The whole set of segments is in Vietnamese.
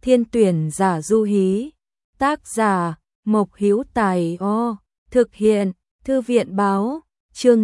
Thiên tuyển giả du hí. Tác giả Mộc Hữu Tài. Thực hiện Thư viện báo. Chương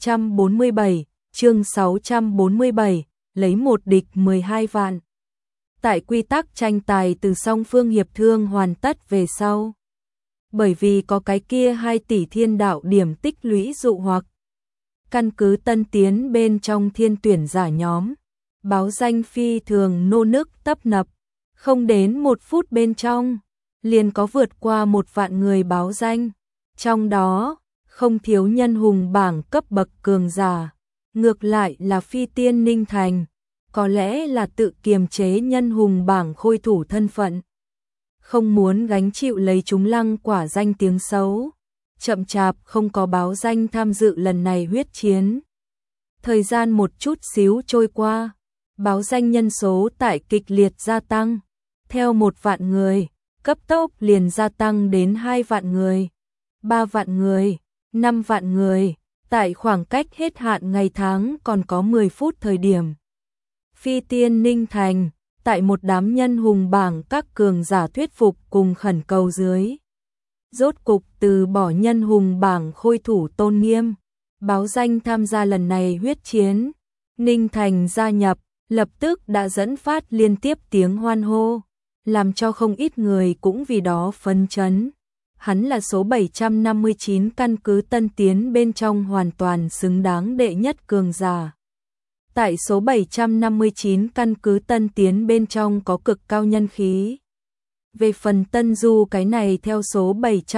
647, lấy một địch 12 vạn. Tại quy tắc tranh tài từ song phương hiệp thương hoàn tất về sau. Bởi vì có cái kia 2 tỷ thiên đạo điểm tích lũy dụ hoặc. Căn cứ tân tiến bên trong thiên tuyển giả nhóm. Báo danh phi thường nô nức tấp nập. Không đến 1 phút bên trong, liền có vượt qua 1 vạn người báo danh. Trong đó, không thiếu nhân hùng bảng cấp bậc cường giả. Ngược lại là phi tiên Ninh Thành, có lẽ là tự kiềm chế nhân hùng bảng khôi thủ thân phận. Không muốn gánh chịu lấy chúng lăng quả danh tiếng xấu. Chậm chạp không có báo danh tham dự lần này huyết chiến. Thời gian một chút xíu trôi qua, báo danh nhân số tại kịch liệt gia tăng. Theo 1 vạn người, cấp tốc liền gia tăng đến 2 vạn người, 3 vạn người, 5 vạn người, tại khoảng cách hết hạn ngày tháng còn có 10 phút thời điểm. Phi tiên Ninh Thành, tại một đám nhân hùng bảng các cường giả thuyết phục cùng khẩn cầu dưới. Rốt cục từ bỏ nhân hùng bảng khôi thủ tôn nghiêm, báo danh tham gia lần này huyết chiến. Ninh Thành gia nhập, lập tức đã dẫn phát liên tiếp tiếng hoan hô, làm cho không ít người cũng vì đó phấn chấn. Hắn là số 759 căn cứ tân tiến bên trong hoàn toàn xứng đáng đệ nhất cường giả. Tại số 759 căn cứ tân tiến bên trong có cực cao nhân khí. Về phần Tân Du cái này theo số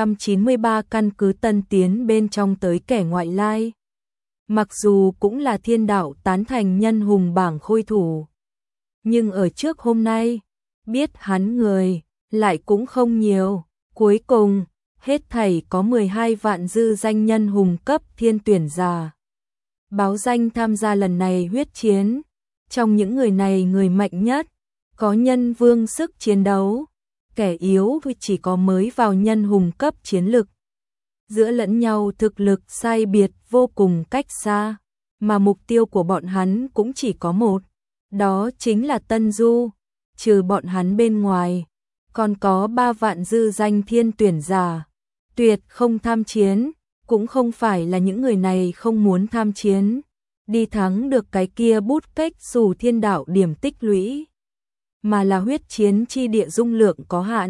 793 căn cứ tân tiến bên trong tới kẻ ngoại lai. Mặc dù cũng là thiên đạo tán thành nhân hùng bảng khôi thủ. Nhưng ở trước hôm nay, biết hắn người, lại cũng không nhiều. Cuối cùng, hết thảy có 12 vạn dư danh nhân hùng cấp thiên tuyển giả. Báo danh tham gia lần này huyết chiến. Trong những người này người mạnh nhất, có nhân vương sức chiến đấu. Kẻ yếu thì chỉ có mới vào nhân hùng cấp chiến lực. Giữa lẫn nhau thực lực sai biệt vô cùng cách xa. Mà mục tiêu của bọn hắn cũng chỉ có một. Đó chính là Tân Du. Trừ bọn hắn bên ngoài, còn có 3 vạn dư danh thiên tuyển giả. Tuyệt không tham chiến, cũng không phải là những người này không muốn tham chiến. Đi thắng được cái kia bút cách xù thiên đạo điểm tích lũy. Mà là huyết chiến chi địa dung lượng có hạn.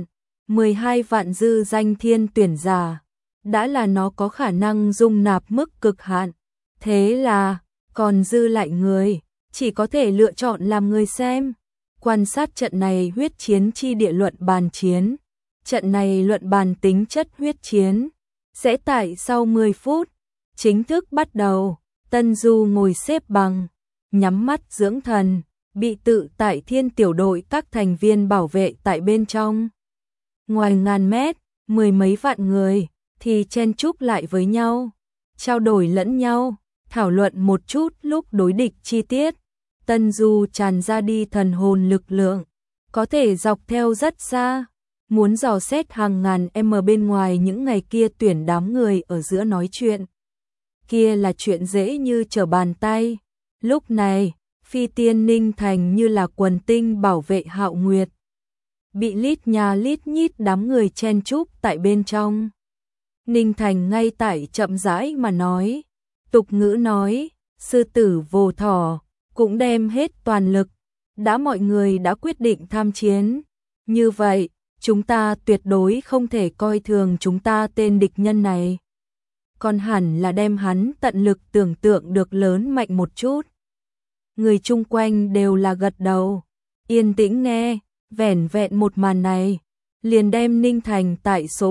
12 vạn dư danh thiên tuyển giả. Đã là nó có khả năng dung nạp mức cực hạn. Thế là, còn dư lại người, chỉ có thể lựa chọn làm người xem. Quan sát trận này huyết chiến chi địa luận bàn chiến. Trận này luận bàn tính chất huyết chiến. Sẽ tại sau 10 phút. Chính thức bắt đầu. Tân Du ngồi xếp bằng. Nhắm mắt dưỡng thần. Bị tự tại thiên tiểu đội các thành viên bảo vệ tại bên trong. Ngoài ngàn mét, 10 mấy vạn người. Thì chen chúc lại với nhau. Trao đổi lẫn nhau. Thảo luận một chút lúc đối địch chi tiết. Tân Du tràn ra đi thần hồn lực lượng, có thể dọc theo rất xa, muốn dò xét hàng ngàn bên ngoài những ngày kia tuyển đám người ở giữa nói chuyện. Kia là chuyện dễ như trở bàn tay. Lúc này, phi tiên Ninh Thành như là quần tinh bảo vệ Hạo Nguyệt. Bị lít nhà lít nhít đám người chen chúc tại bên trong. Ninh Thành ngay tại chậm rãi mà nói, tục ngữ nói, sư tử vồ thỏ. Cũng đem hết toàn lực, đã mọi người đã quyết định tham chiến. Như vậy, chúng ta tuyệt đối không thể coi thường chúng ta tên địch nhân này. Còn hẳn là đem hắn tận lực tưởng tượng được lớn mạnh một chút. Người chung quanh đều là gật đầu, yên tĩnh nghe, vẻn vẹn một màn này. Liền đem Ninh Thành tại số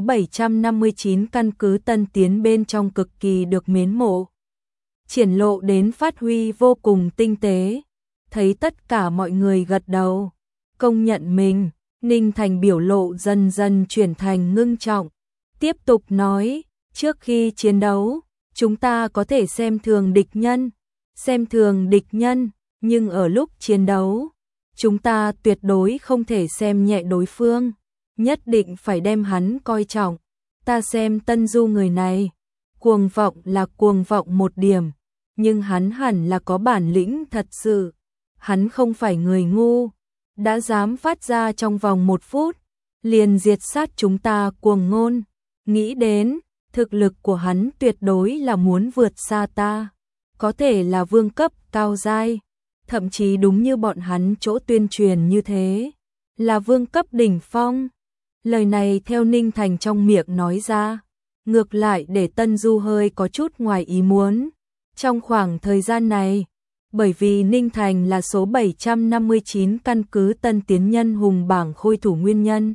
759 căn cứ tân tiến bên trong cực kỳ được mến mộ. Triển lộ đến phát huy vô cùng tinh tế. Thấy tất cả mọi người gật đầu, công nhận mình, Ninh Thành biểu lộ dần dần chuyển thành ngưng trọng. Tiếp tục nói, trước khi chiến đấu, chúng ta có thể xem thường địch nhân, nhưng ở lúc chiến đấu, chúng ta tuyệt đối không thể xem nhẹ đối phương, nhất định phải đem hắn coi trọng. Ta xem Tân Du người này, cuồng vọng là cuồng vọng một điểm, nhưng hắn hẳn là có bản lĩnh thật sự. Hắn không phải người ngu, đã dám phát ra trong vòng 1 phút, liền diệt sát chúng ta cuồng ngôn. Nghĩ đến, thực lực của hắn tuyệt đối là muốn vượt xa ta, có thể là vương cấp cao giai, thậm chí đúng như bọn hắn chỗ tuyên truyền như thế, là vương cấp đỉnh phong. Lời này theo Ninh Thành trong miệng nói ra, ngược lại để Tân Du hơi có chút ngoài ý muốn. Trong khoảng thời gian này, bởi vì Ninh Thành là số 759 căn cứ tân tiến nhân hùng bảng khôi thủ nguyên nhân,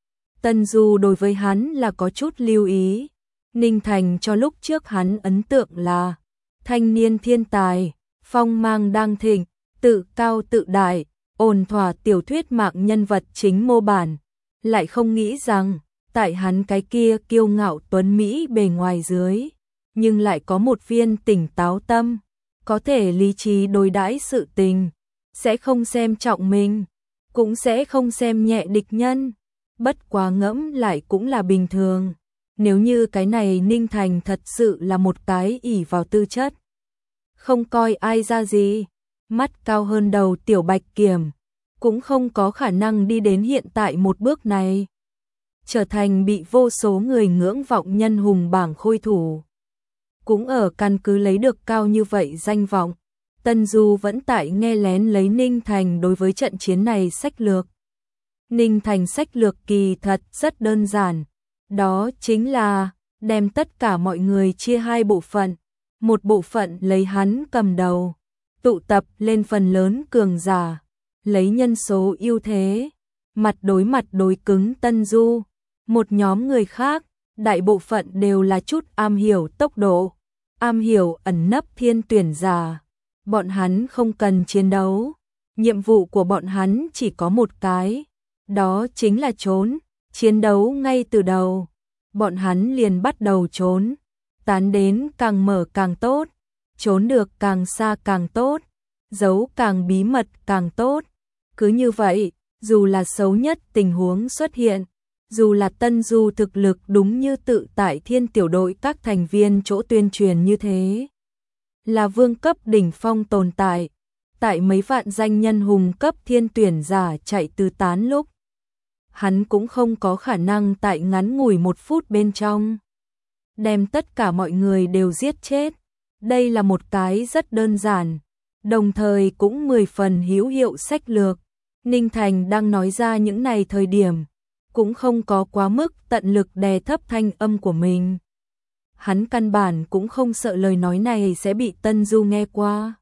Tân Du đối với hắn là có chút lưu ý. Ninh Thành cho lúc trước hắn ấn tượng là thanh niên thiên tài, phong mang đang thịnh, tự cao tự đại, ổn thỏa tiểu thuyết mạng nhân vật chính mô bản, lại không nghĩ rằng tại hắn cái kia kiêu ngạo tuấn mỹ bề ngoài dưới, nhưng lại có một viên tỉnh táo tâm, có thể lý trí đối đãi sự tình, sẽ không xem trọng mình, cũng sẽ không xem nhẹ địch nhân. Bất quá ngẫm lại cũng là bình thường. Nếu như cái này Ninh Thành thật sự là một cái ỷ vào tư chất, không coi ai ra gì, mắt cao hơn đầu tiểu bạch kiểm, cũng không có khả năng đi đến hiện tại một bước này, trở thành bị vô số người ngưỡng vọng nhân hùng bảng khôi thủ. Cũng ở căn cứ lấy được cao như vậy danh vọng, Tân Du vẫn tại nghe lén lấy Ninh Thành đối với trận chiến này sách lược. Ninh Thành sách lược kỳ thật rất đơn giản, đó chính là đem tất cả mọi người chia hai bộ phận, một bộ phận lấy hắn cầm đầu, tụ tập lên phần lớn cường giả, lấy nhân số ưu thế, mặt đối cứng Tân Du. Một nhóm người khác, đại bộ phận đều là chút am hiểu tốc độ, am hiểu ẩn nấp thiên tuyển giả. Bọn hắn không cần chiến đấu, nhiệm vụ của bọn hắn chỉ có một cái, đó chính là trốn, chiến đấu ngay từ đầu. Bọn hắn liền bắt đầu trốn, tán đến càng mở càng tốt, trốn được càng xa càng tốt, giấu càng bí mật càng tốt. Cứ như vậy, dù là xấu nhất tình huống xuất hiện, dù là Tân Du thực lực đúng như tự tại thiên tiểu đội các thành viên chỗ tuyên truyền như thế, là vương cấp đỉnh phong tồn tại, tại mấy vạn danh nhân hùng cấp thiên tuyển giả chạy tứ tán lúc, hắn cũng không có khả năng tại ngắn ngủi 1 phút bên trong đem tất cả mọi người đều giết chết. Đây là một cái rất đơn giản, đồng thời cũng 10 phần hữu hiệu sách lược. Ninh Thành đang nói ra những này thời điểm, cũng không có quá mức tận lực đè thấp thanh âm của mình. Hắn căn bản cũng không sợ lời nói này sẽ bị Tân Du nghe qua.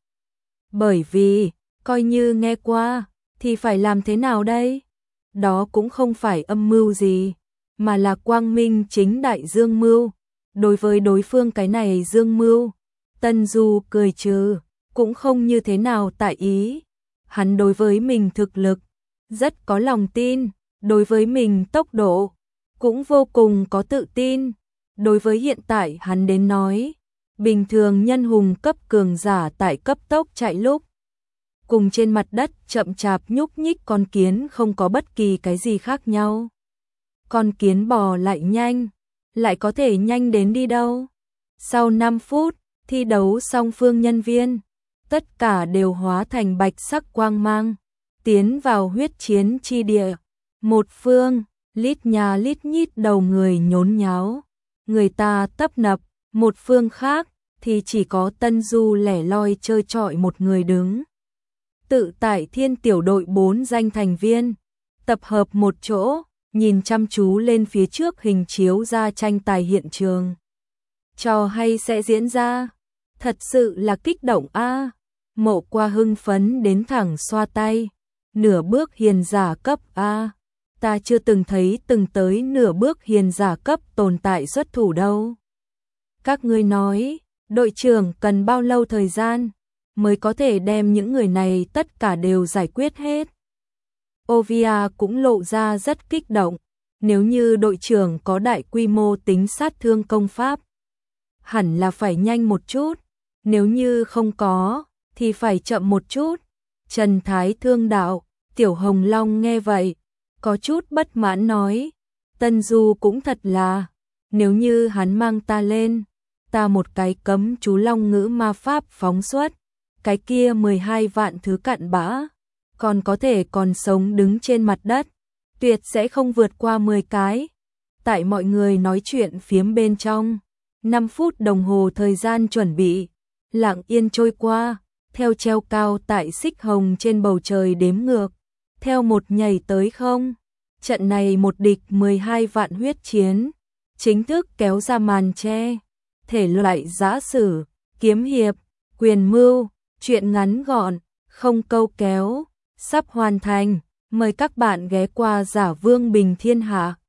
Bởi vì, coi như nghe qua, thì phải làm thế nào đây? Đó cũng không phải âm mưu gì, mà là quang minh chính đại dương mưu. Đối với đối phương cái này dương mưu, Tân Du cười trừ, cũng không như thế nào tại ý. Hắn đối với mình thực lực rất có lòng tin, đối với mình tốc độ cũng vô cùng có tự tin. Đối với hiện tại hắn đến nói, bình thường nhân hùng cấp cường giả tại cấp tốc chạy lúc, cùng trên mặt đất chậm chạp nhúc nhích con kiến không có bất kỳ cái gì khác nhau. Con kiến bò lại nhanh, lại có thể nhanh đến đi đâu. Sau 5 phút, thi đấu song phương nhân viên, tất cả đều hóa thành bạch sắc quang mang, tiến vào huyết chiến chi địa. Một phương, lít nhà lít nhít đầu người nhốn nháo, người ta tấp nập, một phương khác thì chỉ có Tân Du lẻ loi chơi trọi một người đứng. Tự tại thiên tiểu đội 4 danh thành viên, tập hợp một chỗ, nhìn chăm chú lên phía trước hình chiếu ra tranh tài hiện trường. Trò hay sẽ diễn ra, thật sự là kích động a. Mộ Qua hưng phấn đến thẳng xoa tay, nửa bước hiền giả cấp a. Ta chưa từng thấy từng tới nửa bước hiền giả cấp tồn tại xuất thủ đâu. Các ngươi nói, đội trưởng cần bao lâu thời gian mới có thể đem những người này tất cả đều giải quyết hết? Ovia cũng lộ ra rất kích động, nếu như đội trưởng có đại quy mô tính sát thương công pháp, hẳn là phải nhanh một chút, nếu như không có, thì phải chậm một chút. Trần Thái Thương đạo, Tiểu Hồng Long nghe vậy, có chút bất mãn nói, Tân Du cũng thật là, nếu như hắn mang ta lên, ta một cái cấm chú long ngữ ma pháp phóng xuất, cái kia 12 vạn thứ cặn bã, còn có thể còn sống đứng trên mặt đất, tuyệt sẽ không vượt qua 10 cái. Tại mọi người nói chuyện phiếm bên trong, 5 phút đồng hồ thời gian chuẩn bị, lặng yên trôi qua, theo treo cao tại xích hồng trên bầu trời đếm ngược, theo một nhảy tới không. Trận này một địch 12 vạn huyết chiến, chính thức kéo ra màn che, thể loại giã sử, kiếm hiệp, quyền mưu, truyện ngắn gọn, không câu kéo, sắp hoàn thành. Mời các bạn ghé qua Giả Vương Bình Thiên Hạ.